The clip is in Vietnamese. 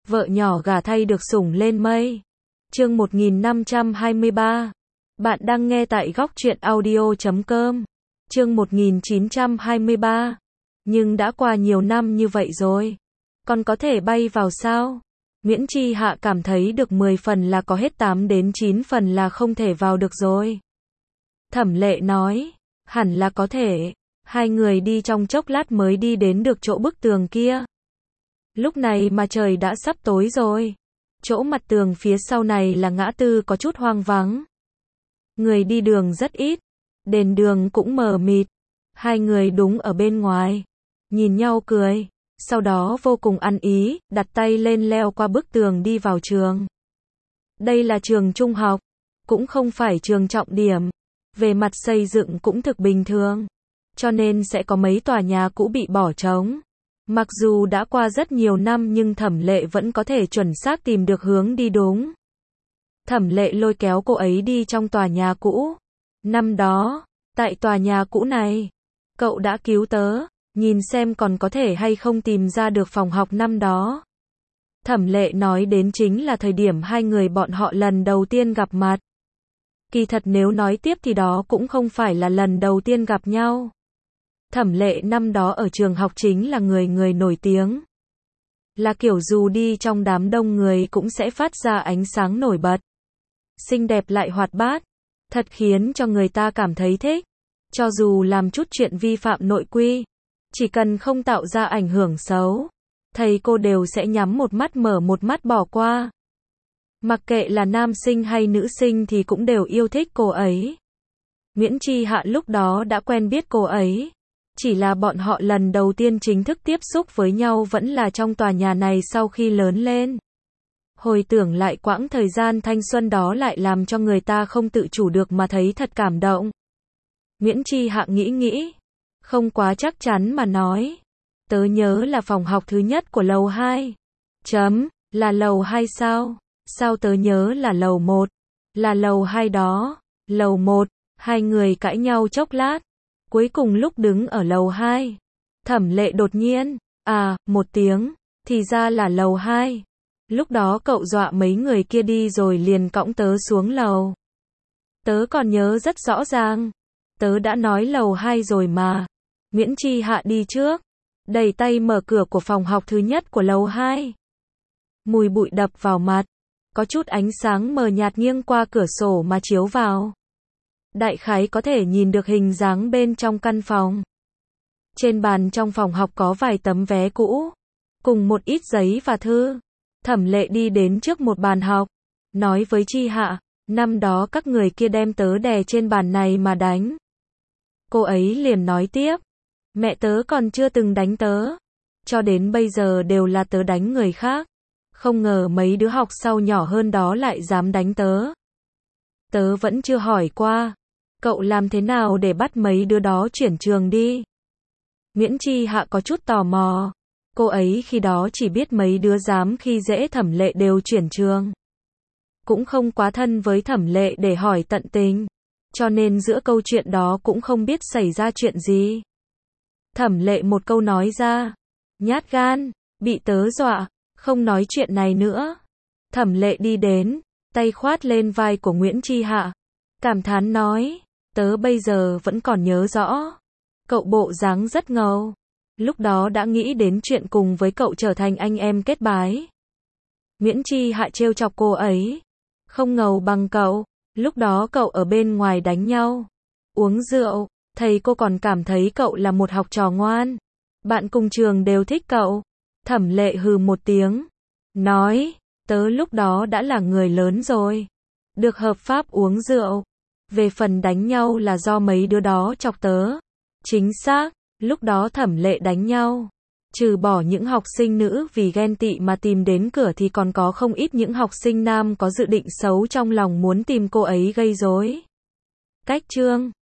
vợ nhỏ gả thay được sủng lên mây. Chương 1523. Bạn đang nghe tại góc truyện audio.com. Chương 1923. Nhưng đã qua nhiều năm như vậy rồi, còn có thể bay vào sao? Nguyễn Chi Hạ cảm thấy được 10 phần là có, hết 8 đến 9 phần là không thể vào được rồi. Thẩm Lệ nói, hẳn là có thể. Hai người đi trong chốc lát mới đi đến được chỗ bức tường kia. Lúc này mà trời đã sắp tối rồi. Chỗ mặt tường phía sau này là ngã tư có chút hoang vắng. Người đi đường rất ít, đèn đường cũng mờ mịt. Hai người đúng ở bên ngoài, nhìn nhau cười, sau đó vô cùng ăn ý, đặt tay lên leo qua bức tường đi vào trường. Đây là trường trung học, cũng không phải trường trọng điểm. Về mặt xây dựng cũng thực bình thường, cho nên sẽ có mấy tòa nhà cũ bị bỏ trống. Mặc dù đã qua rất nhiều năm nhưng Thẩm Lệ vẫn có thể chuẩn xác tìm được hướng đi đúng. Thẩm Lệ lôi kéo cô ấy đi trong tòa nhà cũ. Năm đó, tại tòa nhà cũ này, cậu đã cứu tớ, nhìn xem còn có thể hay không tìm ra được phòng học năm đó. Thẩm Lệ nói đến chính là thời điểm hai người bọn họ lần đầu tiên gặp mặt. Kỳ thật nếu nói tiếp thì đó cũng không phải là lần đầu tiên gặp nhau. Thẩm Lệ năm đó ở trường học chính là người nổi tiếng. Là kiểu dù đi trong đám đông người cũng sẽ phát ra ánh sáng nổi bật. Xinh đẹp lại hoạt bát, thật khiến cho người ta cảm thấy thích. Cho dù làm chút chuyện vi phạm nội quy, chỉ cần không tạo ra ảnh hưởng xấu, thầy cô đều sẽ nhắm một mắt mở một mắt bỏ qua. Mặc kệ là nam sinh hay nữ sinh thì cũng đều yêu thích cô ấy. Nguyễn Chi Hạ lúc đó đã quen biết cô ấy. Chỉ là bọn họ lần đầu tiên chính thức tiếp xúc với nhau vẫn là trong tòa nhà này sau khi lớn lên. Hồi tưởng lại quãng thời gian thanh xuân đó lại làm cho người ta không tự chủ được mà thấy thật cảm động. Nguyễn Chi Hạ nghĩ, không quá chắc chắn mà nói. Tớ nhớ là phòng học thứ nhất của lầu 2. Là lầu 2 sao? Sao tớ nhớ là lầu 1? Là lầu 2 đó. Lầu 1, hai người cãi nhau chốc lát. Cuối cùng lúc đứng ở lầu 2, Thẩm Lệ đột nhiên, một tiếng, thì ra là lầu 2. Lúc đó cậu dọa mấy người kia đi rồi liền cõng tớ xuống lầu. Tớ còn nhớ rất rõ ràng. Tớ đã nói lầu 2 rồi mà. Nguyễn Chi Hạ đi trước, đẩy tay mở cửa của phòng học thứ nhất của lầu 2. Mùi bụi đập vào mặt, có chút ánh sáng mờ nhạt nghiêng qua cửa sổ mà chiếu vào. Đại khái có thể nhìn được hình dáng bên trong căn phòng. Trên bàn trong phòng học có vài tấm vé cũ, cùng một ít giấy và thư. Thẩm Lệ đi đến trước một bàn học, nói với Chi Hạ, năm đó các người kia đem tớ đè trên bàn này mà đánh. Cô ấy liền nói tiếp, mẹ tớ còn chưa từng đánh tớ, cho đến bây giờ đều là tớ đánh người khác. Không ngờ mấy đứa học sau nhỏ hơn đó lại dám đánh tớ. Tớ vẫn chưa hỏi qua, cậu làm thế nào để bắt mấy đứa đó chuyển trường đi? Nguyễn Chi Hạ có chút tò mò. Cô ấy khi đó chỉ biết mấy đứa dám khi dễ Thẩm Lệ đều chuyển trường. Cũng không quá thân với Thẩm Lệ để hỏi tận tình. Cho nên giữa câu chuyện đó cũng không biết xảy ra chuyện gì. Thẩm Lệ một câu nói ra. Nhát gan, bị tớ dọa, không nói chuyện này nữa. Thẩm Lệ đi đến, tay khoát lên vai của Nguyễn Chi Hạ. Cảm thán nói, tớ bây giờ vẫn còn nhớ rõ. Cậu bộ dáng rất ngầu. Lúc đó đã nghĩ đến chuyện cùng với cậu trở thành anh em kết bái. Nguyễn Chi Hạ trêu chọc cô ấy. Không ngầu bằng cậu, lúc đó cậu ở bên ngoài đánh nhau, uống rượu, thầy cô còn cảm thấy cậu là một học trò ngoan. Bạn cùng trường đều thích cậu. Thẩm Lệ hừ một tiếng, nói, tớ lúc đó đã là người lớn rồi, được hợp pháp uống rượu. Về phần đánh nhau là do mấy đứa đó chọc tớ. Chính xác, lúc đó Thẩm Lệ đánh nhau. Trừ bỏ những học sinh nữ vì ghen tị mà tìm đến cửa thì còn có không ít những học sinh nam có dự định xấu trong lòng muốn tìm cô ấy gây rối. Cách chương